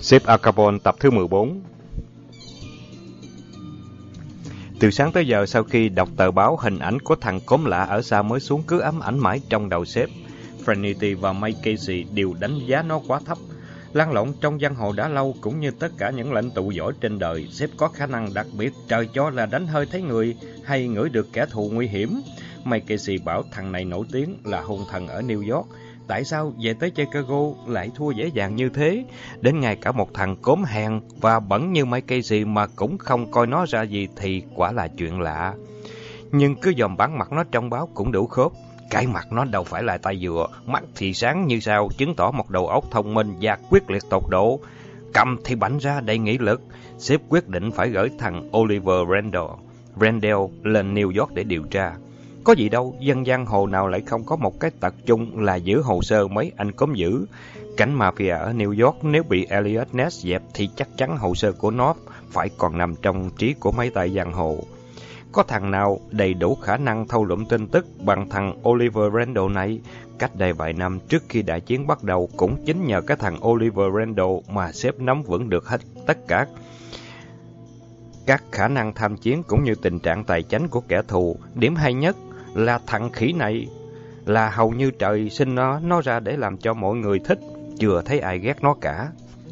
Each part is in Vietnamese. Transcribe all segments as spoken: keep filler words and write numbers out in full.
Sếp Al Capone tập thứ mười bốn. Từ sáng tới giờ, sau khi đọc tờ báo, hình ảnh của thằng cốm lạ ở xa mới xuống cứ ám ảnh mãi trong đầu sếp. Franity và Mike Casey đều đánh giá nó quá thấp. Lăn lộn trong giang hồ đã lâu, cũng như tất cả những lãnh tụ giỏi trên đời, sếp có khả năng đặc biệt trời cho là đánh hơi thấy người hay ngửi được kẻ thù nguy hiểm. Mike Casey bảo thằng này nổi tiếng là hung thần ở New York. Tại sao về tới Chicago lại thua dễ dàng như thế? Đến ngay cả một thằng cốm hèn và bẩn như Mike Casey mà cũng không coi nó ra gì thì quả là chuyện lạ. Nhưng cứ dòm bản mặt nó trong báo cũng đủ khớp. Cái mặt nó đâu phải là tay dừa, mắt thì sáng như sao, chứng tỏ một đầu óc thông minh và quyết liệt tột độ. Cầm thì bảnh ra đầy nghị lực. Sếp quyết định phải gửi thằng Oliver Randall, Randall lên New York để điều tra. Có gì đâu, dân giang hồ nào lại không có một cái tật chung là giữ hồ sơ mấy anh cốm dữ. Cảnh mafia ở New York nếu bị Elliot Ness dẹp thì chắc chắn hồ sơ của nó phải còn nằm trong trí của mấy tay giang hồ. Có thằng nào đầy đủ khả năng thâu lượm tin tức bằng thằng Oliver Randall này? Cách đây vài năm trước khi đại chiến bắt đầu, cũng chính nhờ cái thằng Oliver Randall mà sếp nắm vững được hết tất cả các khả năng tham chiến cũng như tình trạng tài chánh của kẻ thù. Điểm hay nhất là thằng khỉ này là hầu như trời sinh nó, nó ra để làm cho mọi người thích, chưa thấy ai ghét nó cả.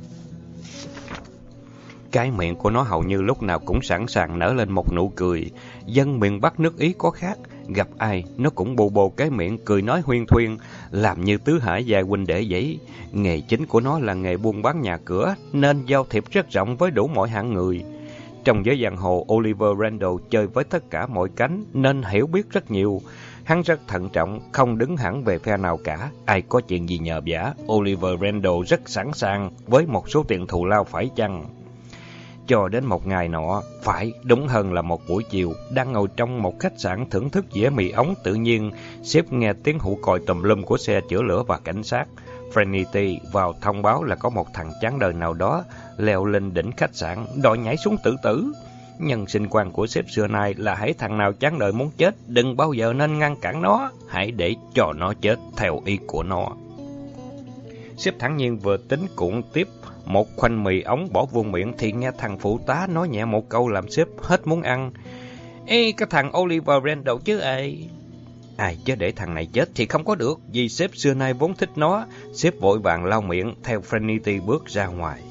Cái miệng của nó hầu như lúc nào cũng sẵn sàng nở lên một nụ cười. Dân miền Bắc nước Ý có khác, gặp ai nó cũng bồ bồ cái miệng cười nói huyên thuyên, làm như tứ hải gia huynh đệ vậy. Nghề chính của nó là nghề buôn bán nhà cửa, nên giao thiệp rất rộng với đủ mọi hạng người. Trong giới giang hồ, Oliver Randall chơi với tất cả mọi cánh nên hiểu biết rất nhiều. Hắn rất thận trọng, không đứng hẳn về phe nào cả. Ai có chuyện gì nhờ vả, Oliver Randall rất sẵn sàng với một số tiền thù lao phải chăng. Cho đến một ngày nọ, phải đúng hơn là một buổi chiều, đang ngồi trong một khách sạn thưởng thức dĩa mì ống, tự nhiên sếp nghe tiếng hụ còi tùm lum của xe chữa lửa và cảnh sát. Franity vào thông báo là có một thằng chán đời nào đó leo lên đỉnh khách sạn, đòi nhảy xuống tự tử. Nhân sinh quan của sếp xưa nay là hãy thằng nào chán đời muốn chết, đừng bao giờ nên ngăn cản nó, hãy để cho nó chết theo ý của nó. Sếp thản nhiên vừa tính cuộn tiếp một khoanh mì ống bỏ vô miệng thì nghe thằng phụ tá nói nhẹ một câu làm sếp hết muốn ăn. Ê, cái thằng Oliver Randall chứ ai? Ai chứ để thằng này chết thì không có được, vì sếp xưa nay vốn thích nó. Sếp vội vàng lau miệng, theo Franity bước ra ngoài.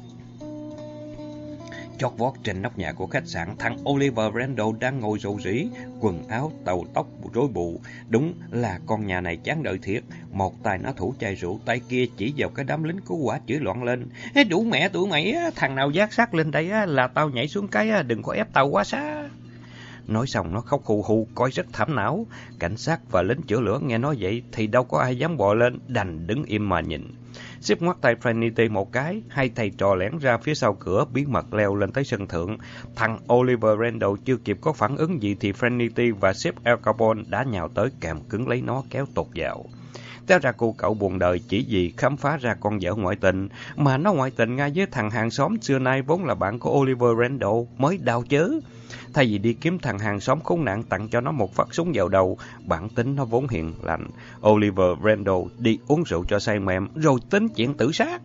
Chót vót trên nóc nhà của khách sạn, thằng Oliver Randall đang ngồi rầu rĩ, quần áo tàu tóc rối bù. Đúng là con nhà này chán đời thiệt. Một tay nó thủ chai rượu, tay kia chỉ vào cái đám lính cứu hỏa chửi loạn lên. Ê, đủ mẹ tụi mày, thằng nào dát sát lên đây là tao nhảy xuống cái, đừng có ép tao quá xa. Nói xong nó khóc hù hù, coi rất thảm não. Cảnh sát và lính chữa lửa nghe nói vậy thì đâu có ai dám bò lên, đành đứng im mà nhìn. Sếp ngoắt tay Franity một cái, hai thầy trò lẻn ra phía sau cửa, bí mật leo lên tới sân thượng. Thằng Oliver Randall chưa kịp có phản ứng gì thì Franity và sếp Al Capone đã nhào tới kèm cứng lấy nó kéo tụt vào. Té ra cô cậu buồn đời chỉ vì khám phá ra con vợ ngoại tình, mà nó ngoại tình ngay với thằng hàng xóm xưa nay vốn là bạn của Oliver Randall, mới đau chớ. Thay vì đi kiếm thằng hàng xóm khốn nạn tặng cho nó một phát súng vào đầu, bản tính nó vốn hiền lành, Oliver Randall đi uống rượu cho say mềm rồi tính chuyện tự sát.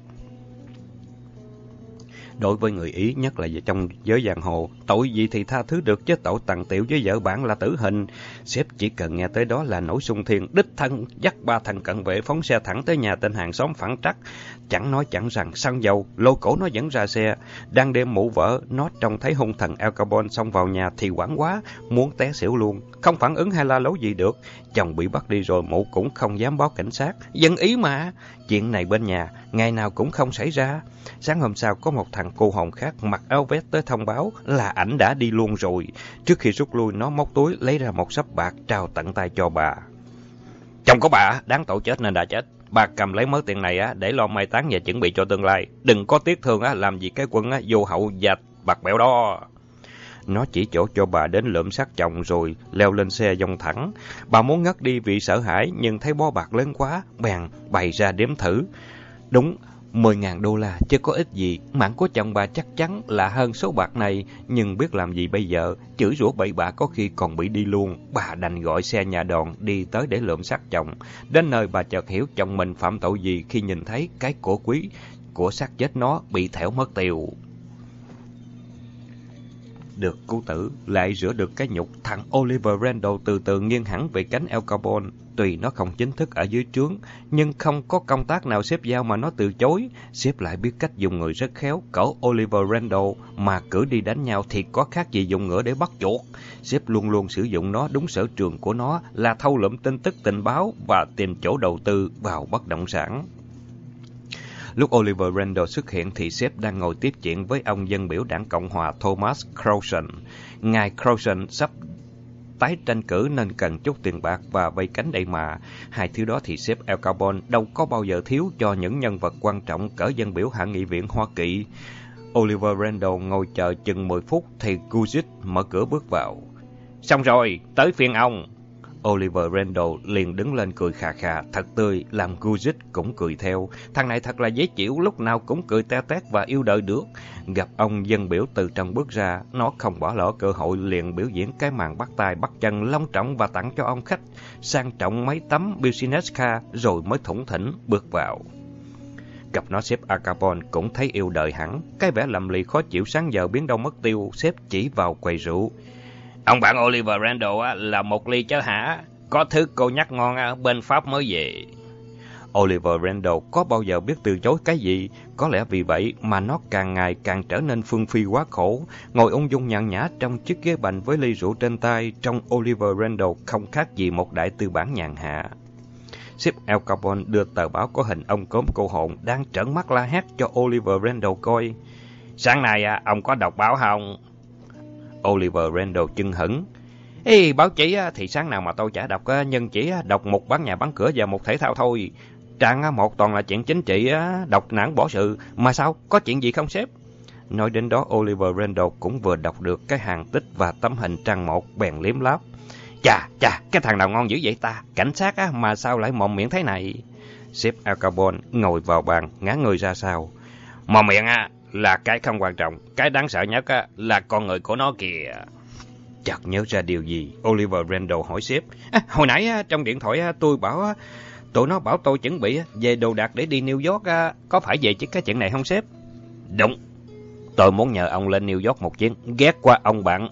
Đối với người Ý, nhất là trong giới giang hồ, tội gì thì tha thứ được, chứ tội tằn tiệu với vợ bạn là tử hình. Sếp chỉ cần nghe tới đó là nổi xung thiên, đích thân dắt ba thằng cận vệ phóng xe thẳng tới nhà tên hàng xóm phản trắc. Chẳng nói chẳng rằng xăng dầu, lôi cổ nó dẫn ra xe. Đang đêm mụ vợ, nó trông thấy hung thần Al Capone xông vào nhà thì hoảng quá, muốn té xỉu luôn, không phản ứng hay la lối gì được. Chồng bị bắt đi rồi mụ cũng không dám báo cảnh sát. Dân Ý mà, chuyện này bên nhà ngày nào cũng không xảy ra. Sáng hôm sau có một thằng cô hồn khác mặc áo vest tới thông báo là ảnh đã đi luôn rồi. Trước khi rút lui, nó móc túi lấy ra một xấp bạc trao tận tay cho bà. Chồng của bà đáng tội chết nên đã chết. Bà cầm lấy mớ tiền này để lo mai táng và chuẩn bị cho tương lai. Đừng có tiếc thương làm gì cái quân vô hậu và bạc bẽo đó. Nó chỉ chỗ cho bà đến lượm xác chồng rồi leo lên xe dông thẳng. Bà muốn ngất đi vì sợ hãi, nhưng thấy bó bạc lớn quá, bèn bày ra đếm thử. Đúng mười ngàn đô la chứ có ích gì, mạng của chồng bà chắc chắn là hơn số bạc này, nhưng biết làm gì bây giờ, chửi rủa bậy bạ có khi còn bị đi luôn. Bà đành gọi xe nhà đòn đi tới để lượm xác chồng. Đến nơi bà chợt hiểu chồng mình phạm tội gì khi nhìn thấy cái cổ quý của xác chết nó bị thẻo mất tiêu. Được cứu tử, lại rửa được cái nhục, thằng Oliver Randall từ từ nghiêng hẳn về cánh Al Capone. Tuy nó không chính thức ở dưới trướng, nhưng không có công tác nào sếp giao mà nó từ chối. Sếp lại biết cách dùng người rất khéo, cỡ Oliver Randall mà cử đi đánh nhau thì có khác gì dùng ngựa để bắt chuột. Sếp luôn luôn sử dụng nó đúng sở trường của nó là thâu lượm tin tức tình báo và tìm chỗ đầu tư vào bất động sản. Lúc Oliver Randall xuất hiện thì sếp đang ngồi tiếp chuyện với ông dân biểu đảng Cộng hòa Thomas Croson. Ngài Croson sắp tái tranh cử nên cần chút tiền bạc và vây cánh đây mà. Hai thứ đó thì sếp Al Capone đâu có bao giờ thiếu cho những nhân vật quan trọng cỡ dân biểu Hạ nghị viện Hoa Kỳ. Oliver Randall ngồi chờ chừng mười phút thì Guzik mở cửa bước vào. Xong rồi, tới phiên ông. Oliver Randall liền đứng lên cười khà khà, thật tươi, làm Guzik cũng cười theo. Thằng này thật là dễ chịu, lúc nào cũng cười te tét và yêu đời được. Gặp ông dân biểu từ trong bước ra, nó không bỏ lỡ cơ hội liền biểu diễn cái màn bắt tay bắt chân long trọng và tặng cho ông khách sang trọng mấy tấm business card rồi mới thủng thỉnh bước vào. Gặp nó sếp Al Capone cũng thấy yêu đời hẳn, cái vẻ lầm lì khó chịu sáng giờ biến đâu mất tiêu, sếp chỉ vào quầy rượu. Ông bạn Oliver Randall á, là một ly chứ hả? Có thứ cô nhắc ngon á, bên Pháp mới về. Oliver Randall có bao giờ biết từ chối cái gì? Có lẽ vì vậy mà nó càng ngày càng trở nên phương phi quá khổ. Ngồi ung dung nhàn nhã trong chiếc ghế bành với ly rượu trên tay, trong Oliver Randall không khác gì một đại tư bản nhàn hạ. Sếp Al Capone đưa tờ báo có hình ông cốm cô hồn đang trợn mắt la hét cho Oliver Randall coi. Sáng nay à, ông có đọc báo không? Oliver Randall chưng hửng. Ê, báo chí thì sáng nào mà tôi chả đọc, nhưng chỉ đọc một bán nhà bán cửa và một thể thao thôi. Trang một toàn là chuyện chính trị, đọc nản bỏ sự. Mà sao, có chuyện gì không sếp? Nói đến đó, Oliver Randall cũng vừa đọc được cái hàng tích và tấm hình trang một bèn liếm láp. Chà, chà, cái thằng nào ngon dữ vậy ta? Cảnh sát á, mà sao lại mồm miệng thế này? Sếp Al Capone ngồi vào bàn, ngã người ra sau. Mồm miệng á, là cái không quan trọng. Cái đáng sợ nhất á, là con người của nó kìa. Chợt nhớ ra điều gì, Oliver Randall hỏi sếp. À, hồi nãy á, trong điện thoại á, tôi bảo á, tụi nó bảo tôi chuẩn bị á, về đồ đạc để đi New York. Á. Có phải về chứ cái chuyện này không sếp? Đúng. Tôi muốn nhờ ông lên New York một chuyến, ghé qua ông bạn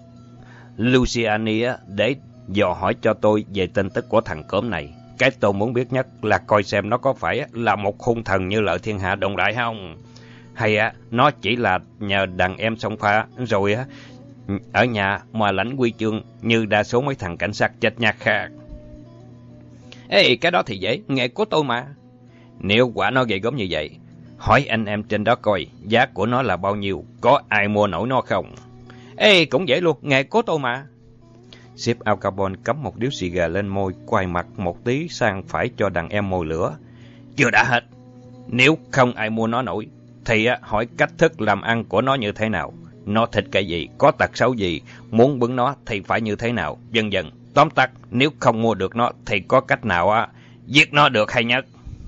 Luciani á, để dò hỏi cho tôi về tin tức của thằng cớm này. Cái tôi muốn biết nhất là coi xem nó có phải là một hung thần như Lợi Thiên Hạ đồn đại không? Hay á, nó chỉ là nhờ đàn em xông pha rồi á, ở nhà mà lãnh huy chương như đa số mấy thằng cảnh sát chết nhát khác. Ê, cái đó thì dễ, nghề của tôi mà. Nếu quả nó ghê gớm như vậy, hỏi anh em trên đó coi, giá của nó là bao nhiêu, có ai mua nổi nó không? Ê, cũng dễ luôn, nghề của tôi mà. Sếp Al Capone cắm một điếu xì gà lên môi, quay mặt một tí sang phải cho đàn em mồi lửa. Chưa đã hết, nếu không ai mua nó nổi, thì hỏi cách thức làm ăn của nó như thế nào. Nó thích cái gì, có tật xấu gì, muốn bứng nó thì phải như thế nào, dần dần. Tóm tắt, nếu không mua được nó thì có cách nào á, giết nó được hay nhất.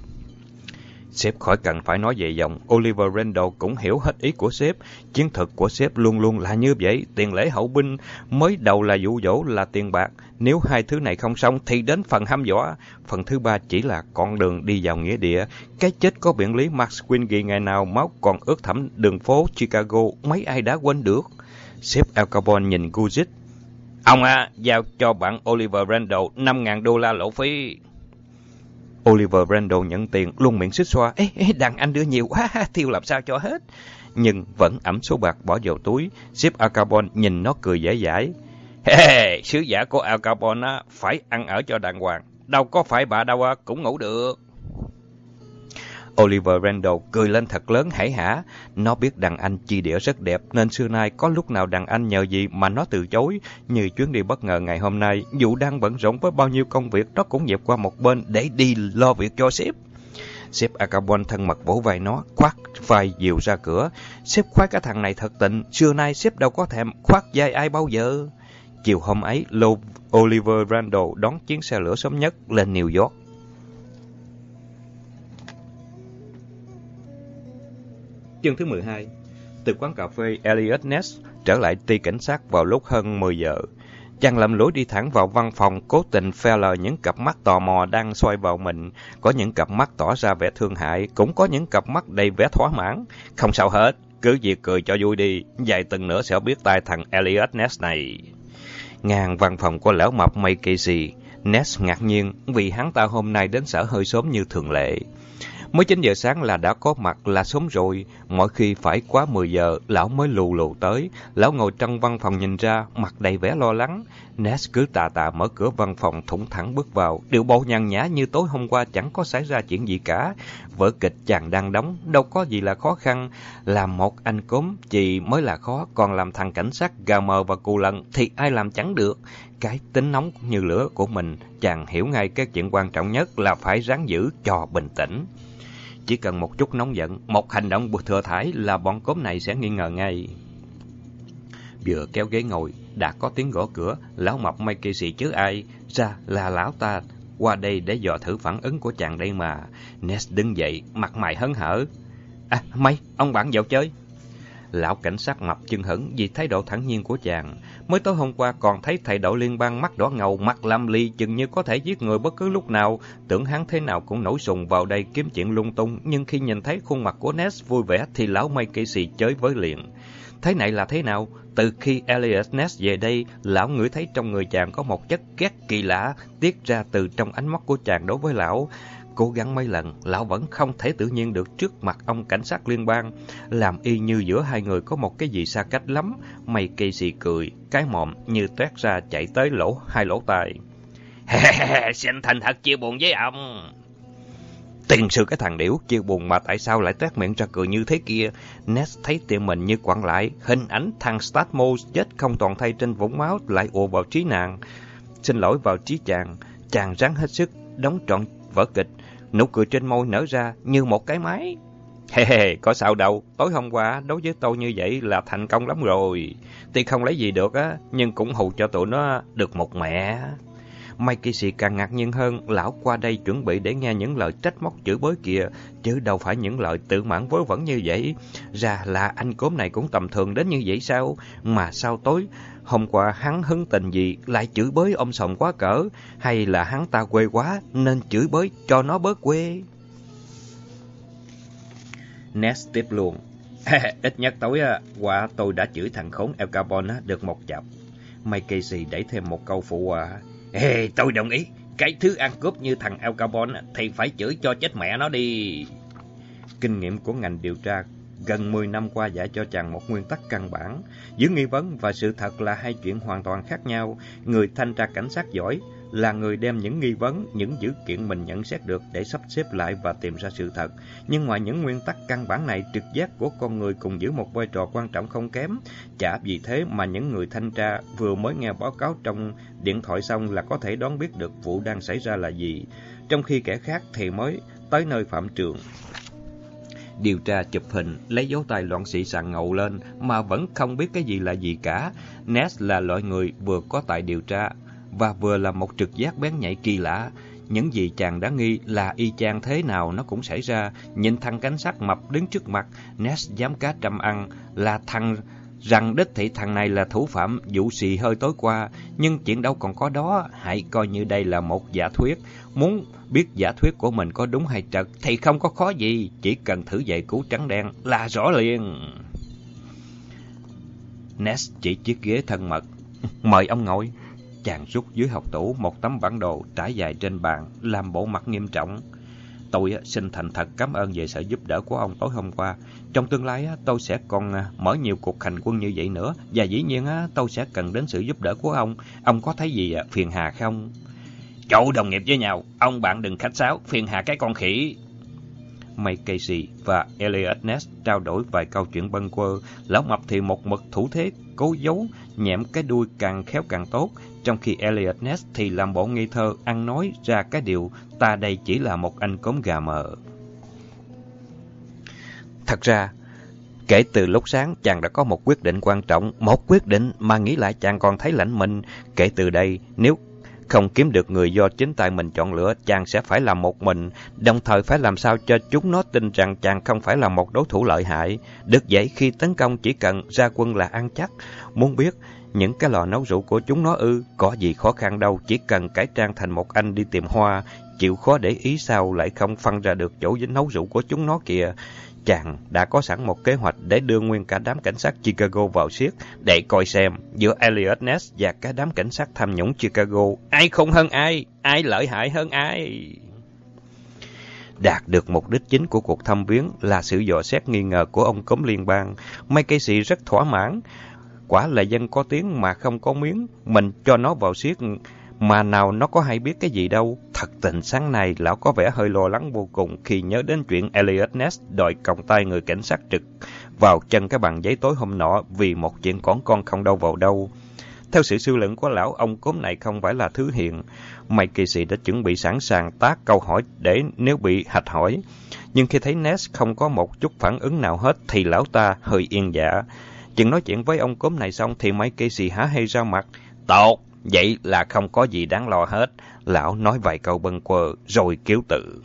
Sếp khỏi cần phải nói về dòng, Oliver Randall cũng hiểu hết ý của sếp. Chiến thuật của sếp luôn luôn là như vậy, tiền lễ hậu binh, mới đầu là dụ dỗ là tiền bạc. Nếu hai thứ này không xong thì đến phần hăm dọa. Phần thứ ba chỉ là con đường đi vào nghĩa địa. Cái chết có biện lý Max Quingy ngày nào máu còn ướt thẳm đường phố Chicago, mấy ai đã quên được. Sếp Al Capone nhìn Guzik. Ông à, giao cho bạn Oliver Randall năm ngàn đô la lỗ phí. Oliver Randall nhận tiền, luôn miệng xích xoa. Ê, ê, đàn anh đưa nhiều quá, tiêu làm sao cho hết. Nhưng vẫn ẵm số bạc bỏ vào túi. Sếp Al Capone nhìn nó cười dễ dãi. Hey, sứ giả của Al Capone á, phải ăn ở cho đàng hoàng. Đâu có phải bà đâu cũng ngủ được. Oliver Randall cười lên thật lớn hảy hả. Nó biết đàn anh chi địa rất đẹp, nên xưa nay có lúc nào đàn anh nhờ gì mà nó từ chối. Như chuyến đi bất ngờ ngày hôm nay, dù đang bận rộn với bao nhiêu công việc, nó cũng dẹp qua một bên để đi lo việc cho sếp. Sếp Al Capone thân mật vỗ vai nó, khoác vai dìu ra cửa. Sếp khoái cái thằng này thật tịnh, xưa nay sếp đâu có thèm khoác vai ai bao giờ. Chiều hôm ấy, Oliver Randall đón chuyến xe lửa sớm nhất lên New York. Chương thứ mười hai. Từ quán cà phê Elliot Ness trở lại ty cảnh sát vào lúc hơn mười giờ. Chàng lầm lũi đi thẳng vào văn phòng, cố tình phe lờ những cặp mắt tò mò đang xoay vào mình. Có những cặp mắt tỏ ra vẻ thương hại, cũng có những cặp mắt đầy vẻ thỏa mãn. Không sao hết, cứ việc cười cho vui đi, vài tuần nữa sẽ biết tay thằng Elliot Ness này. Ngang văn phòng của lão mập Mike Casey, Ness ngạc nhiên vì hắn ta hôm nay đến sở hơi sớm như thường lệ. Mới chín giờ sáng là đã có mặt là sớm rồi, mỗi khi phải quá mười giờ, lão mới lù lù tới. Lão ngồi trong văn phòng nhìn ra, mặt đầy vẻ lo lắng. Ness cứ tà tà mở cửa văn phòng thủng thẳng bước vào, điệu bộ nhàn nhã như tối hôm qua chẳng có xảy ra chuyện gì cả. Vở kịch chàng đang đóng, đâu có gì là khó khăn. Làm một anh cốm chỉ mới là khó, còn làm thằng cảnh sát gà mờ và cù lần thì ai làm chẳng được. Cái tính nóng như lửa của mình, chàng hiểu ngay cái chuyện quan trọng nhất là phải ráng giữ cho bình tĩnh. Chỉ cần một chút nóng giận, một hành động thừa thãi là bọn cốm này sẽ nghi ngờ ngay. Vừa kéo ghế ngồi, đã có tiếng gõ cửa. Lão mập Mike Casey chứ ai, ra là lão ta qua đây để dò thử phản ứng của chàng đây mà. Ness đứng dậy, mặt mày hớn hở. À, Mike, ông bạn vào chơi. Lão cảnh sát mập chưng hửng vì thái độ thản nhiên của chàng. Mới tối hôm qua còn thấy thầy đội liên bang mắt đỏ ngầu, mặt lam ly, chừng như có thể giết người bất cứ lúc nào. Tưởng hắn thế nào cũng nổi sùng vào đây kiếm chuyện lung tung. Nhưng khi nhìn thấy khuôn mặt của Ness vui vẻ thì lão Mike Casey chới với liền. Thế này là thế nào? Từ khi Elliot Ness về đây, lão ngửi thấy trong người chàng có một chất ghét kỳ lạ tiết ra từ trong ánh mắt của chàng đối với lão. Cố gắng mấy lần, lão vẫn không thể tự nhiên được trước mặt ông cảnh sát liên bang. Làm y như giữa hai người có một cái gì xa cách lắm. Mike Casey cười, cái mồm như toét ra chạy tới lỗ hai lỗ tai. Xin thành thật chia buồn với ông. Tiền sư cái thằng điểu, chia buồn mà tại sao lại toét miệng ra cười như thế kia? Ness thấy tim mình như quặn lại, hình ảnh thằng Statmos chết không toàn thây trên vũng máu lại ùa vào trí nàng. Xin lỗi vào trí chàng, chàng ráng hết sức đóng trọn vở kịch. Nụ cười trên môi nở ra như một cái máy. Hề hề, có sao đâu, tối hôm qua đối với tôi như vậy là thành công lắm rồi. Tuy không lấy gì được á, nhưng cũng hù cho tụi nó được một mẹ. Mike Casey càng ngạc nhiên hơn, lão qua đây chuẩn bị để nghe những lời trách móc chửi bới kìa, chứ đâu phải những lời tự mãn vớ vẩn như vậy. Ra là anh cốm này cũng tầm thường đến như vậy sao? Mà sao tối hôm qua hắn hứng tình gì lại chửi bới ông Sòng quá cỡ? Hay là hắn ta quê quá nên chửi bới cho nó bớt quê? Ness tiếp luôn. Ít nhất tối qua tôi đã chửi thằng khốn El Capone được một chập. Mike Casey đẩy thêm một câu phụ họa. Ê, tôi đồng ý. Cái thứ ăn cướp như thằng El Capone thì phải chửi cho chết mẹ nó đi. Kinh nghiệm của ngành điều tra gần mười năm qua dạy cho chàng một nguyên tắc căn bản. Giữa nghi vấn và sự thật là hai chuyện hoàn toàn khác nhau. Người thanh tra cảnh sát giỏi là người đem những nghi vấn, những dữ kiện mình nhận xét được để sắp xếp lại và tìm ra sự thật. Nhưng ngoài những nguyên tắc căn bản này, trực giác của con người cũng giữ một vai trò quan trọng không kém. Chả vì thế mà những người thanh tra vừa mới nghe báo cáo trong điện thoại xong là có thể đoán biết được vụ đang xảy ra là gì, trong khi kẻ khác thì mới tới nơi phạm trường. Điều tra chụp hình, lấy dấu tay loạn xị sàn ngầu lên mà vẫn không biết cái gì là gì cả. Ness là loại người vừa có tài điều tra và vừa là một trực giác bén nhạy kỳ lạ. Những gì chàng đã nghi là y chang thế nào nó cũng xảy ra. Nhìn thằng cảnh sát mập đứng trước mặt, Ness dám cá trăm ăn là thằng rằng đích thị thằng này là thủ phạm vụ xì hơi tối qua. Nhưng chuyện đâu còn có đó, hãy coi như đây là một giả thuyết. Muốn biết giả thuyết của mình có đúng hay trật thì không có khó gì, chỉ cần thử dạy cú trắng đen là rõ liền. Ness chỉ chiếc ghế thân mật. Mời ông ngồi. Chàng rút dưới học tủ một tấm bản đồ trải dài trên bàn, làm bộ mặt nghiêm trọng. Tôi xin thành thật cảm ơn về sự giúp đỡ của ông tối hôm qua. Trong tương lai tôi sẽ còn mở nhiều cuộc hành quân như vậy nữa, và dĩ nhiên tôi sẽ cần đến sự giúp đỡ của ông. Ông có thấy gì phiền hà không? Chỗ đồng nghiệp với nhau, ông bạn đừng khách sáo, phiền hà cái con khỉ. Mike Casey và Elliot Ness trao đổi vài câu chuyện bâng quơ. Lão mập thì một mực thủ thế cố giấu, nhẹm cái đuôi càng khéo càng tốt, trong khi Elliot Ness thì làm bộ ngây thơ ăn nói ra cái điều ta đây chỉ là một anh cốm gà mờ. Thật ra, kể từ lúc sáng chàng đã có một quyết định quan trọng, một quyết định mà nghĩ lại chàng còn thấy lạnh mình. Kể từ đây, nếu không kiếm được người do chính tay mình chọn lựa, chàng sẽ phải làm một mình, đồng thời phải làm sao cho chúng nó tin rằng chàng không phải là một đối thủ lợi hại. Được vậy, khi tấn công chỉ cần ra quân là ăn chắc. Muốn biết Những cái lò nấu rượu của chúng nó ư, có gì khó khăn đâu, chỉ cần cải trang thành một anh đi tìm hoa, chịu khó để ý sao lại không phân ra được chỗ dính nấu rượu của chúng nó kìa. Chàng đã có sẵn một kế hoạch để đưa nguyên cả đám cảnh sát Chicago vào xiết, để coi xem giữa Eliot Ness và cả đám cảnh sát tham nhũng Chicago, ai không hơn ai, ai lợi hại hơn ai. Đạt được mục đích chính của cuộc thăm viếng là sự dò xét nghi ngờ của ông cốm liên bang, Mike Casey rất thỏa mãn. Quả là dân có tiếng mà không có miếng, mình cho nó vào xiết mà nào nó có hay biết cái gì đâu. Thật tình sáng nay lão có vẻ hơi lo lắng vô cùng khi nhớ đến chuyện Eliot Ness đòi còng tay người cảnh sát trực vào chân cái bằng giấy tối hôm nọ vì một chuyện con con không đâu vào đâu. Theo sự suy luận của lão, ông cốm này không phải là thứ hiền. Mike Casey đã chuẩn bị sẵn sàng tác câu hỏi để nếu bị hạch hỏi. Nhưng khi thấy Ness không có một chút phản ứng nào hết thì lão ta hơi yên dạ. Chừng nói chuyện với ông cốm này xong thì Mike Casey há hay ra mặt. Tốt, vậy là không có gì đáng lo hết. Lão nói vài câu bâng quơ rồi kiếu tự.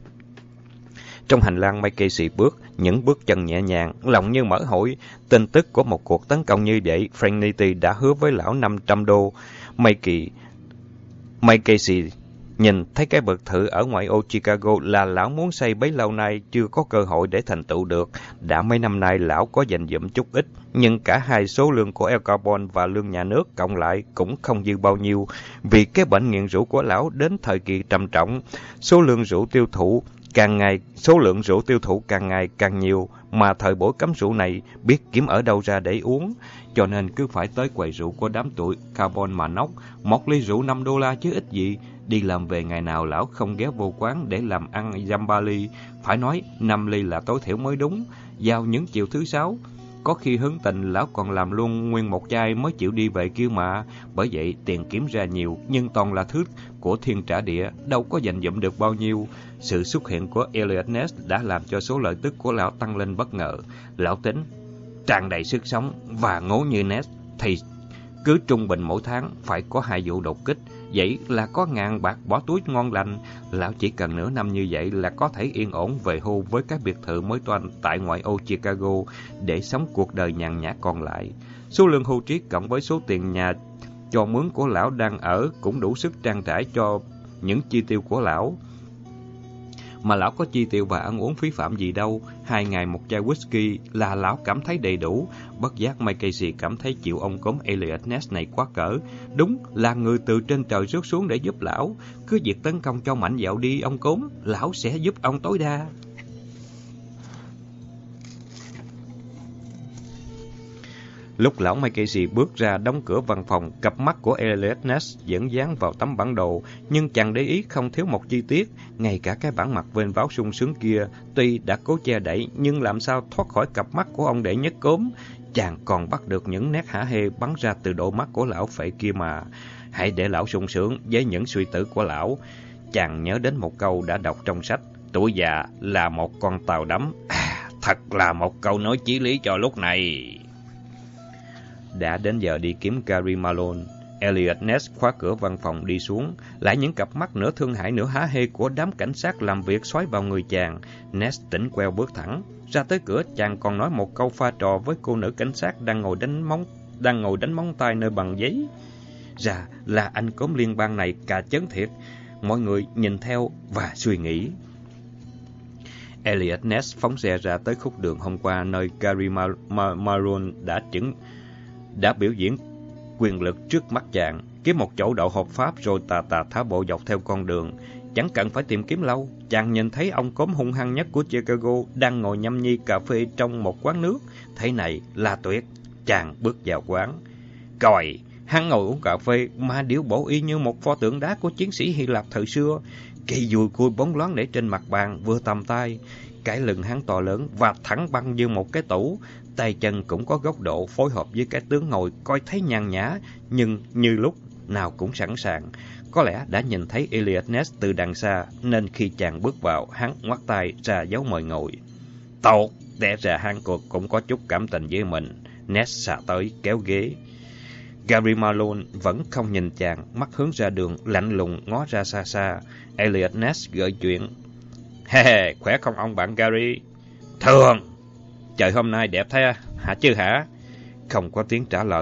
Trong hành lang, Mike Casey bước, những bước chân nhẹ nhàng, lòng như mở hội. Tin tức của một cuộc tấn công như vậy, Frank Nitti đã hứa với lão năm trăm đô. Mike, Mike Casey nhìn thấy cái biệt thự ở ngoại ô Chicago là lão muốn xây bấy lâu nay chưa có cơ hội để thành tựu được. Đã mấy năm nay lão có dành dụm chút ít, nhưng cả hai số lương của El Capone và lương nhà nước cộng lại cũng không dư bao nhiêu. Vì cái bệnh nghiện rượu của lão đến thời kỳ trầm trọng, số lượng rượu tiêu thụ càng ngày số lượng rượu tiêu thụ càng ngày càng nhiều, mà thời buổi cấm rượu này biết kiếm ở đâu ra để uống, cho nên cứ phải tới quầy rượu của đám tuổi Capone mà nốc. Một ly rượu năm đô la chứ ít gì. Đi làm về ngày nào lão không ghé vô quán để làm ăn dăm ba ly, phải nói năm ly là tối thiểu mới đúng. Vào những chiều thứ sáu, có khi hứng tình lão còn làm luôn nguyên một chai mới chịu đi về kia mà. Bởi vậy tiền kiếm ra nhiều, nhưng toàn là thứ của thiên trả địa, đâu có dành dụm được bao nhiêu. Sự xuất hiện của Eliot Ness đã làm cho số lợi tức của lão tăng lên bất ngờ. Lão tính, tràn đầy sức sống và ngố như Ness thì cứ trung bình mỗi tháng phải có hai vụ đột kích. Vậy là có ngàn bạc bỏ túi ngon lành. Lão chỉ cần nửa năm như vậy là có thể yên ổn về hưu với cái biệt thự mới toanh tại ngoại ô Chicago để sống cuộc đời nhàn nhã còn lại. Số lương hưu trí cộng với số tiền nhà cho mướn của lão đang ở cũng đủ sức trang trải cho những chi tiêu của lão. Mà lão có chi tiêu và ăn uống phí phạm gì đâu. Hai ngày một chai whisky là lão cảm thấy đầy đủ. Bất giác Mike Casey cảm thấy chịu ông cốm Eliot Ness này quá cỡ. Đúng là người từ trên trời rớt xuống để giúp lão. Cứ việc tấn công cho mạnh dạo đi ông cốm, lão sẽ giúp ông tối đa. Lúc lão Mike Casey bước ra đóng cửa văn phòng, cặp mắt của Eliot Ness vẫn dán vào tấm bản đồ, nhưng chàng để ý không thiếu một chi tiết, ngay cả cái bản mặt vênh váo sung sướng kia, tuy đã cố che đậy, nhưng làm sao thoát khỏi cặp mắt của ông đệ nhất cốm. Chàng còn bắt được những nét hả hê bắn ra từ đôi mắt của lão phệ kia mà. Hãy để lão sung sướng với những suy tử của lão. Chàng nhớ đến một câu đã đọc trong sách, tuổi già là một con tàu đắm. À, thật là một câu nói chí lý cho lúc này. Đã đến giờ đi kiếm Gary Malone. Eliot Ness khóa cửa văn phòng đi xuống, lại những cặp mắt nửa thương hại nửa há hê của đám cảnh sát làm việc xoáy vào người chàng. Ness tỉnh queo bước thẳng ra tới cửa. Chàng còn nói một câu pha trò với cô nữ cảnh sát đang ngồi đánh móng đang ngồi đánh móng tay nơi bằng giấy. Ra là anh cốm liên bang này cà chớn thiệt. Mọi người nhìn theo và suy nghĩ. Eliot Ness phóng xe ra tới khúc đường hôm qua nơi Gary Mar Mar Malone đã chứng đã biểu diễn quyền lực trước mắt chàng, kiếm một chỗ đậu hợp pháp rồi tà tà thả bộ dọc theo con đường. Chẳng cần phải tìm kiếm lâu, chàng nhìn thấy ông cốm hung hăng nhất của Chicago đang ngồi nhâm nhi cà phê trong một quán nước. Thế này là tuyệt. Chàng bước vào quán. Coi, hắn ngồi uống cà phê mà điệu bộ y như một pho tượng đá của chiến sĩ Hy Lạp thời xưa. Cây dùi cui bóng loáng để trên mặt bàn vừa tầm tay. Cái lưng hắn to lớn và thẳng băng như một cái tủ. Tay chân cũng có góc độ phối hợp với cái tướng ngồi coi thấy nhàn nhã, nhưng như lúc nào cũng sẵn sàng. Có lẽ đã nhìn thấy Eliot Ness từ đằng xa, nên khi chàng bước vào, hắn ngoắt tay ra dấu mời ngồi. Tốt, để ra hắn cuộc cũng có chút cảm tình với mình. Ness xả tới kéo ghế. Gary Malone vẫn không nhìn chàng, mắt hướng ra đường, lạnh lùng ngó ra xa xa. Eliot Ness gợi chuyện. He he, khỏe không ông bạn Gary? Thường. Trời hôm nay đẹp thế hả chứ hả? Không có tiếng trả lời.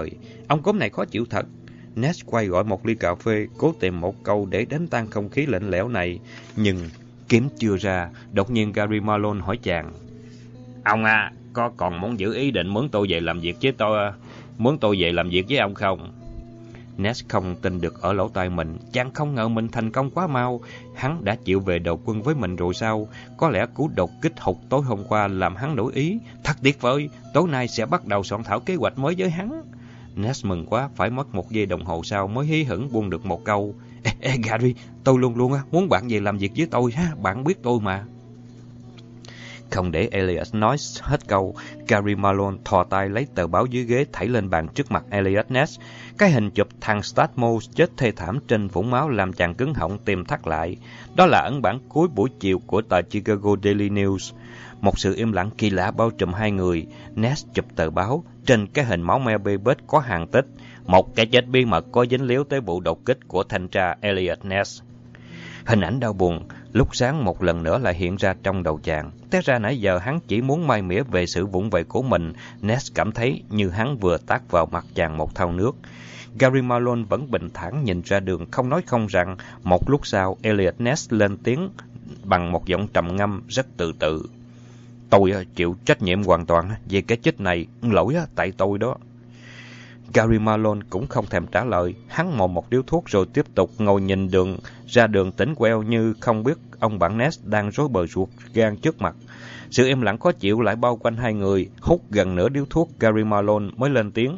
Ông cốm này khó chịu thật. Ness quay gọi một ly cà phê, cố tìm một câu để đánh tan không khí lạnh lẽo này. Nhưng kiếm chưa ra, đột nhiên Gary Malone hỏi chàng. Ông à, có còn muốn giữ ý định muốn tôi về làm việc với tôi, muốn tôi về làm việc với ông không? Ness không tin được ở lỗ tai mình, chàng không ngờ mình thành công quá mau. Hắn đã chịu về đầu quân với mình rồi sao? Có lẽ cú đột kích hụt tối hôm qua làm hắn đổi ý. Thật tuyệt vời, tối nay sẽ bắt đầu soạn thảo kế hoạch mới với hắn. Ness mừng quá, phải mất một giây đồng hồ sau mới hí hửng buông được một câu. Ê, ê Gary, tôi luôn luôn muốn bạn về làm việc với tôi, ha, bạn biết tôi mà. Không để Elliot nói hết câu, Gary Malone thò tay lấy tờ báo dưới ghế thảy lên bàn trước mặt Elliot Ness. Cái hình chụp thằng Statmos chết thê thảm trên vũng máu làm chàng cứng họng tim thắt lại. Đó là ấn bản cuối buổi chiều của tờ Chicago Daily News. Một sự im lặng kỳ lạ bao trùm hai người. Ness chụp tờ báo, trên cái hình máu me bê bết có hàng tích. Một cái chết bí mật có dính líu tới vụ đột kích của thanh tra Elliot Ness. Hình ảnh đau buồn, lúc sáng một lần nữa lại hiện ra trong đầu chàng. Té ra nãy giờ hắn chỉ muốn mai mỉa về sự vụng về của mình. Ness cảm thấy như hắn vừa tát vào mặt chàng một thau nước. Gary Malone vẫn bình thản nhìn ra đường, không nói không rằng. Một lúc sau, Elliot Ness lên tiếng bằng một giọng trầm ngâm rất từ từ. Tôi chịu trách nhiệm hoàn toàn về cái chết này, lỗi tại tôi đó. Gary Malone cũng không thèm trả lời, hắn mò một điếu thuốc rồi tiếp tục ngồi nhìn đường ra đường tỉnh queo như không biết ông bạn Ness đang rối bời ruột gan trước mặt. Sự im lặng khó chịu lại bao quanh hai người. Hút gần nửa điếu thuốc, Gary Malone mới lên tiếng.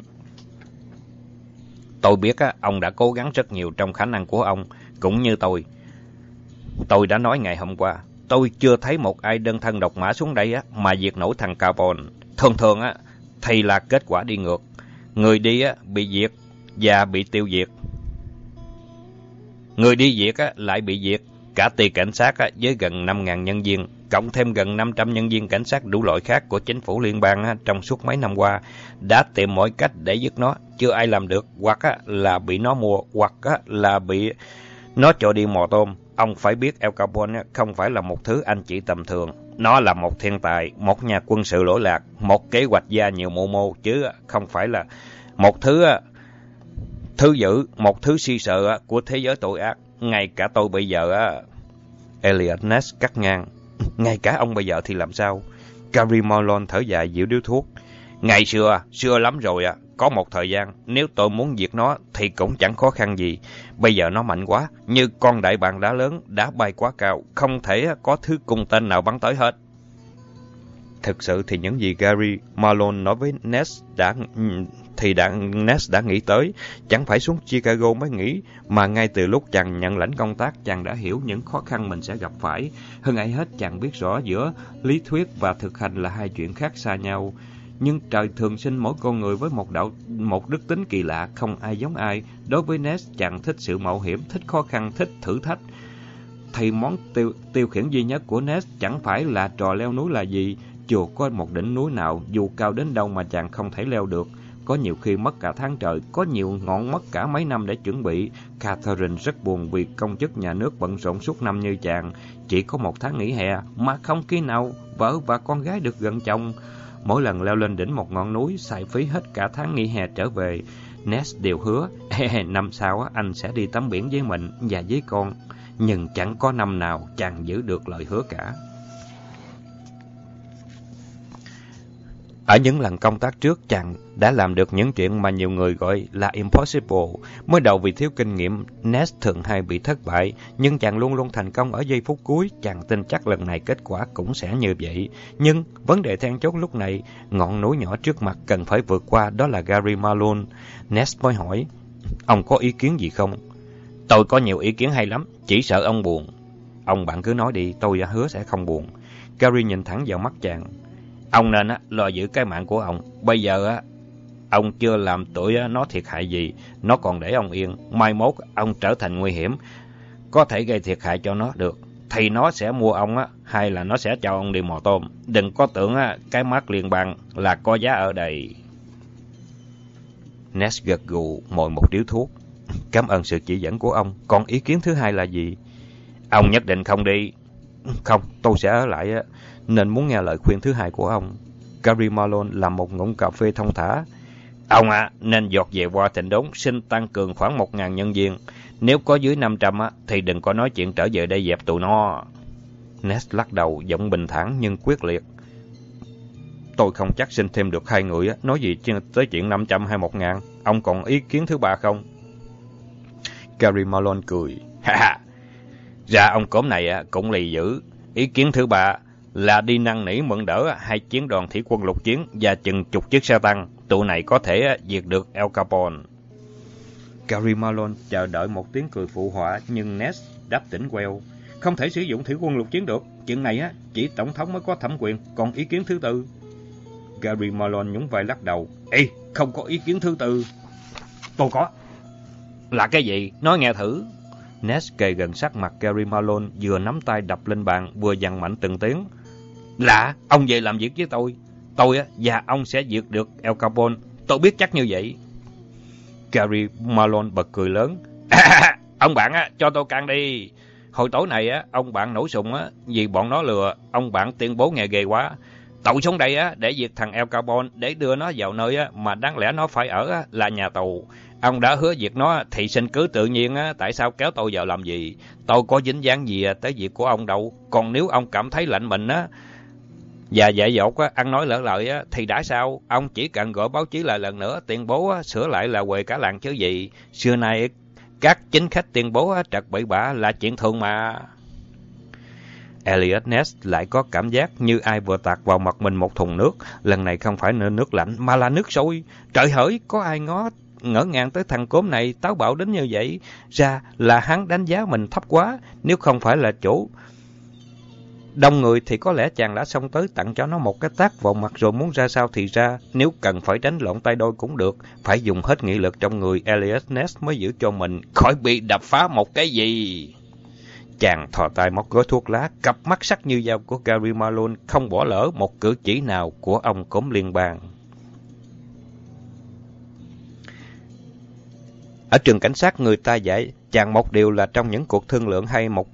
Tôi biết ông đã cố gắng rất nhiều trong khả năng của ông, cũng như tôi. Tôi đã nói ngày hôm qua, tôi chưa thấy một ai đơn thân độc mã xuống đây mà diệt nổi thằng Capone. Thường thường thì là kết quả đi ngược. Người đi bị diệt và bị tiêu diệt. Người đi diệt lại bị diệt. Cả ty cảnh sát với gần năm nghìn nhân viên, cộng thêm gần năm trăm nhân viên cảnh sát đủ loại khác của chính phủ liên bang trong suốt mấy năm qua, đã tìm mọi cách để giết nó. Chưa ai làm được, hoặc là bị nó mua, hoặc là bị nó cho đi mò tôm. Ông phải biết El Capone không phải là một thứ anh chỉ tầm thường. Nó là một thiên tài, một nhà quân sự lỗi lạc, một kế hoạch gia nhiều mưu mô, chứ không phải là một thứ thứ dữ, một thứ suy sợ của thế giới tội ác. Ngay cả tôi bây giờ... Elliot Ness cắt ngang. Ngay cả ông bây giờ thì làm sao? Gary Malone thở dài dịu điếu thuốc. Ngày xưa, xưa lắm rồi à. Có một thời gian, nếu tôi muốn diệt nó thì cũng chẳng khó khăn gì. Bây giờ nó mạnh quá, như con đại bàng đá lớn, đá bay quá cao, không thể có thứ cung tên nào bắn tới hết. Thực sự thì những gì Gary Malone nói với Ness đã thì đã Ness đã nghĩ tới, chẳng phải xuống Chicago mới nghĩ, mà ngay từ lúc chàng nhận lãnh công tác, chàng đã hiểu những khó khăn mình sẽ gặp phải. Hơn ai hết, chàng biết rõ giữa lý thuyết và thực hành là hai chuyện khác xa nhau. Nhưng trời thường sinh mỗi con người với một đạo một đức tính kỳ lạ, không ai giống ai. Đối với Ness, chàng thích sự mạo hiểm, thích khó khăn, thích thử thách. Thì món tiêu, tiêu khiển duy nhất của Ness chẳng phải là trò leo núi là gì. Chưa có một đỉnh núi nào dù cao đến đâu mà chàng không thể leo được. Có nhiều khi mất cả tháng trời, có nhiều ngọn mất cả mấy năm để chuẩn bị. Catherine rất buồn vì công chức nhà nước bận rộn suốt năm như chàng. Chỉ có một tháng nghỉ hè mà không khi nào vợ và con gái được gần chồng. Mỗi lần leo lên đỉnh một ngọn núi, xài phí hết cả tháng nghỉ hè trở về. Ness đều hứa, năm sau anh sẽ đi tắm biển với mình và với con. Nhưng chẳng có năm nào chàng giữ được lời hứa cả. Ở những lần công tác trước, chàng đã làm được những chuyện mà nhiều người gọi là impossible. Mới đầu vì thiếu kinh nghiệm, Ness thường hay bị thất bại, nhưng chàng luôn luôn thành công ở giây phút cuối. Chàng tin chắc lần này kết quả cũng sẽ như vậy. Nhưng vấn đề then chốt lúc này, ngọn núi nhỏ trước mặt cần phải vượt qua, đó là Gary Malone. Ness mới hỏi, ông có ý kiến gì không? Tôi có nhiều ý kiến hay lắm, chỉ sợ ông buồn. Ông bạn cứ nói đi, tôi hứa sẽ không buồn. Gary nhìn thẳng vào mắt chàng. Ông nên á, lo giữ cái mạng của ông. Bây giờ á, ông chưa làm tụi nó thiệt hại gì, nó còn để ông yên. Mai mốt ông trở thành nguy hiểm, có thể gây thiệt hại cho nó được, thì nó sẽ mua ông á, hay là nó sẽ cho ông đi mò tôm. Đừng có tưởng á, cái mác liên bang là có giá ở đây. Ness gật gù mồi một điếu thuốc. Cảm ơn sự chỉ dẫn của ông. Còn ý kiến thứ hai là gì? Ông nhất định không đi. Không, tôi sẽ ở lại á, nên muốn nghe lời khuyên thứ hai của ông. Gary Malone làm một ngụm cà phê thông thả. Ông ạ, à, nên dọt về qua thịnh đốn, xin tăng cường khoảng một ngàn nhân viên. Nếu có dưới năm trăm á, thì đừng có nói chuyện trở về đây dẹp tụi nó. Ness lắc đầu, giọng bình thản nhưng quyết liệt. Tôi không chắc xin thêm được hai người á, nói gì tới chuyện năm trăm hay một ngàn. Ông còn ý kiến thứ ba không? Gary Malone cười. Ha ha, ra ông cốm này á, cũng lì dữ. Ý kiến thứ ba là đi năn nỉ mượn đỡ hai chiến đoàn thủy quân lục chiến và chừng chục chiếc xe tăng. Tụi này có thể diệt được El Capone. Gary Malone chờ đợi một tiếng cười phụ họa, nhưng Ness đáp tỉnh queo. Không thể sử dụng thủy quân lục chiến được. Chuyện này á, chỉ tổng thống mới có thẩm quyền. Còn ý kiến thứ tư? Gary Malone nhún vai lắc đầu. Ê, không có ý kiến thứ tư. Tôi có. Là cái gì? Nói nghe thử. Ness kề gần sát mặt Gary Malone, vừa nắm tay đập lên bàn, vừa dằn mạnh từng tiếng. Là ông về làm việc với tôi. Tôi á, và ông sẽ diệt được El Capone. Tôi biết chắc như vậy. Gary Malone bật cười lớn. À, ông bạn á, cho tôi can đi. Hồi tối này á, ông bạn nổ súng á, vì bọn nó lừa. Ông bạn tuyên bố nghe ghê quá. Tụi xuống đây á, để diệt thằng El Capone, để đưa nó vào nơi á, mà đáng lẽ nó phải ở á, là nhà tù. Ông đã hứa diệt nó thì xin cứ tự nhiên á, tại sao kéo tôi vào làm gì? Tôi có dính dáng gì tới việc của ông đâu. Còn nếu ông cảm thấy lạnh mình á, và dạy dột á, ăn nói lỡ lời á, thì đã sao? Ông chỉ cần gọi báo chí lại lần nữa, tuyên bố á, sửa lại là quề cả làng chứ gì. Xưa nay các chính khách tuyên bố á, trật bậy bạ là chuyện thường mà. Elliot Ness lại có cảm giác như ai vừa tạt vào mặt mình một thùng nước. Lần này không phải nước lạnh mà là nước sôi. Trời hỡi, có ai ngó ngỡ ngàng tới thằng cốm này táo bạo đến như vậy? Ra là hắn đánh giá mình thấp quá. Nếu không phải là chỗ đông người thì có lẽ chàng đã xông tới tặng cho nó một cái tát vào mặt rồi muốn ra sao thì ra. Nếu cần phải đánh lộn tay đôi cũng được. Phải dùng hết nghị lực trong người Elliot Ness mới giữ cho mình khỏi bị đập phá một cái gì. Chàng thò tay móc gói thuốc lá, cặp mắt sắc như dao của Gary Malone không bỏ lỡ một cử chỉ nào của ông cốm liên bang. Ở trường cảnh sát người ta dạy chàng một điều là trong những cuộc thương lượng hay một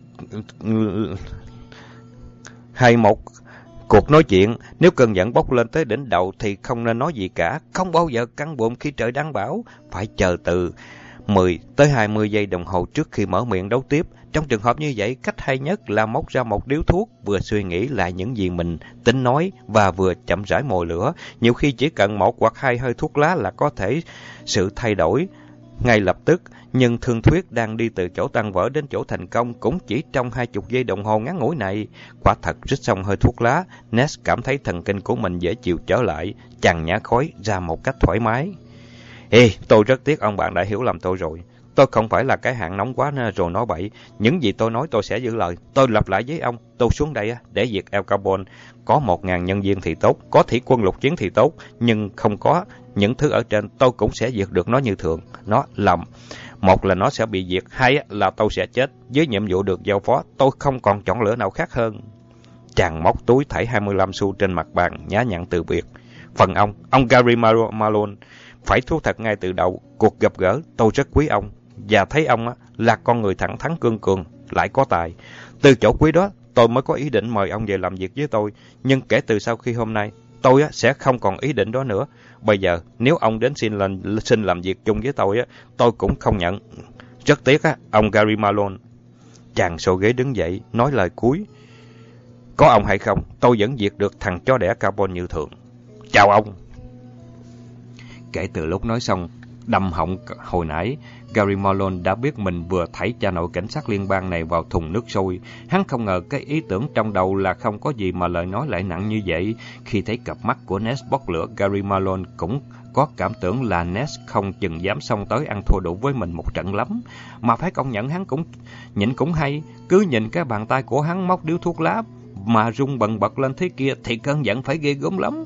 hay một cuộc nói chuyện, nếu cơn giận bốc lên tới đỉnh đầu thì không nên nói gì cả, không bao giờ căng bụng khi trời đang bão, phải chờ từ mười tới hai mươi giây đồng hồ trước khi mở miệng đấu tiếp. Trong trường hợp như vậy, cách hay nhất là móc ra một điếu thuốc, vừa suy nghĩ lại những gì mình tính nói và vừa chậm rãi mồi lửa. Nhiều khi chỉ cần một hoặc hai hơi thuốc lá là có thể sự thay đổi ngay lập tức. Nhưng thương thuyết đang đi từ chỗ tan vỡ đến chỗ thành công cũng chỉ trong hai chục giây đồng hồ ngắn ngủi này. Quả thật rít xong hơi thuốc lá, Ness cảm thấy thần kinh của mình dễ chịu trở lại, chàng nhả khói ra một cách thoải mái. Ê, tôi rất tiếc ông bạn đã hiểu lầm tôi rồi. Tôi không phải là cái hạng nóng quá rồi nói bậy. Những gì tôi nói tôi sẽ giữ lời. Tôi lặp lại với ông, tôi xuống đây để diệt El Capone. Có một ngàn nhân viên thì tốt, có thủy quân lục chiến thì tốt, nhưng không có những thứ ở trên tôi cũng sẽ diệt được nó như thường. Nó lầm. Một là nó sẽ bị diệt, hai là tôi sẽ chết. Với nhiệm vụ được giao phó, tôi không còn chọn lựa nào khác hơn. Chàng móc túi thảy hai mươi lăm xu trên mặt bàn, nhã nhặn từ biệt. Phần ông, ông Gary Malone, phải thú thật ngay từ đầu, cuộc gặp gỡ tôi rất quý ông, và thấy ông là con người thẳng thắn cương cường, lại có tài. Từ chỗ quý đó, tôi mới có ý định mời ông về làm việc với tôi, nhưng kể từ sau khi hôm nay, tôi sẽ không còn ý định đó nữa. Bây giờ, nếu ông đến xin làm, xin làm việc chung với tôi, tôi cũng không nhận. Rất tiếc, ông Gary Malone. Chàng xô ghế đứng dậy, nói lời cuối. Có ông hay không, tôi vẫn diệt được thằng chó đẻ Capone như thường. Chào ông. Kể từ lúc nói xong, đâm họng hồi nãy, Gary Malone đã biết mình vừa thảy cha nội cảnh sát liên bang này vào thùng nước sôi. Hắn không ngờ cái ý tưởng trong đầu là không có gì mà lời nói lại nặng như vậy. Khi thấy cặp mắt của Ness bốc lửa, Gary Malone cũng có cảm tưởng là Ness không chừng dám xông tới ăn thua đủ với mình một trận lắm. Mà phải công nhận hắn cũng nhịn cũng hay. Cứ nhìn cái bàn tay của hắn móc điếu thuốc lá mà rung bần bật lên thế kia thì cơn giận phải ghê gớm lắm.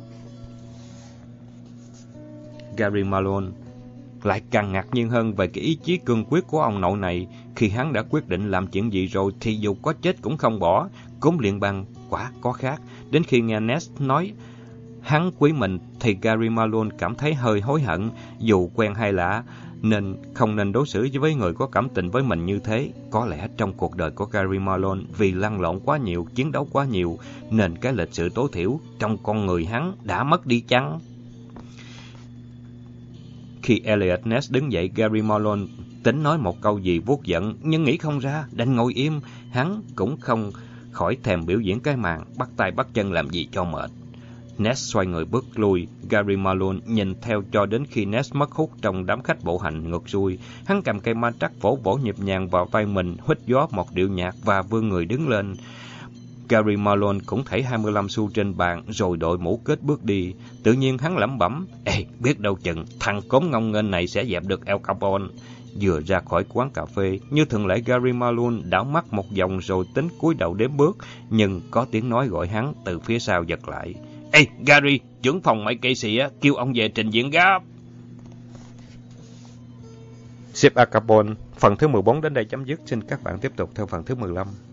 Gary Malone lại càng ngạc nhiên hơn về cái ý chí cương quyết của ông nội này. Khi hắn đã quyết định làm chuyện gì rồi thì dù có chết cũng không bỏ. Cốm liên bang quả có khác. Đến khi nghe Ness nói hắn quý mình thì Gary Malone cảm thấy hơi hối hận. Dù quen hay lạ nên không nên đối xử với người có cảm tình với mình như thế. Có lẽ trong cuộc đời của Gary Malone vì lăn lộn quá nhiều, chiến đấu quá nhiều, nên cái lịch sự tối thiểu trong con người hắn đã mất đi chăng? Khi Elliot Ness đứng dậy, Gary Marlon tính nói một câu gì vuốt giận, nhưng nghĩ không ra, đành ngồi im. Hắn cũng không khỏi thèm biểu diễn cái màn bắt tay bắt chân làm gì cho mệt. Ness xoay người bước lui, Gary Marlon nhìn theo cho đến khi Ness mất hút trong đám khách bộ hành ngược xuôi. Hắn cầm cây ma trắc vỗ vỗ nhịp nhàng vào tay mình, huýt gió một điệu nhạc và vươn người đứng lên. Gary Marlon cũng thảy hai mươi lăm xu trên bàn rồi đội mũ kết bước đi. Tự nhiên hắn lẩm bẩm, ê, biết đâu chừng thằng cốm ngông nghênh này sẽ dẹp được El Capone. Vừa ra khỏi quán cà phê, như thường lệ Gary Marlon đảo mắt một vòng rồi tính cúi đầu đếm bước, nhưng có tiếng nói gọi hắn từ phía sau giật lại. Ê, Gary, trưởng phòng Mike Casey á, kêu ông về trình diễn gấp. Ship Al Capone, phần thứ mười bốn đến đây chấm dứt. Xin các bạn tiếp tục theo phần thứ mười lăm.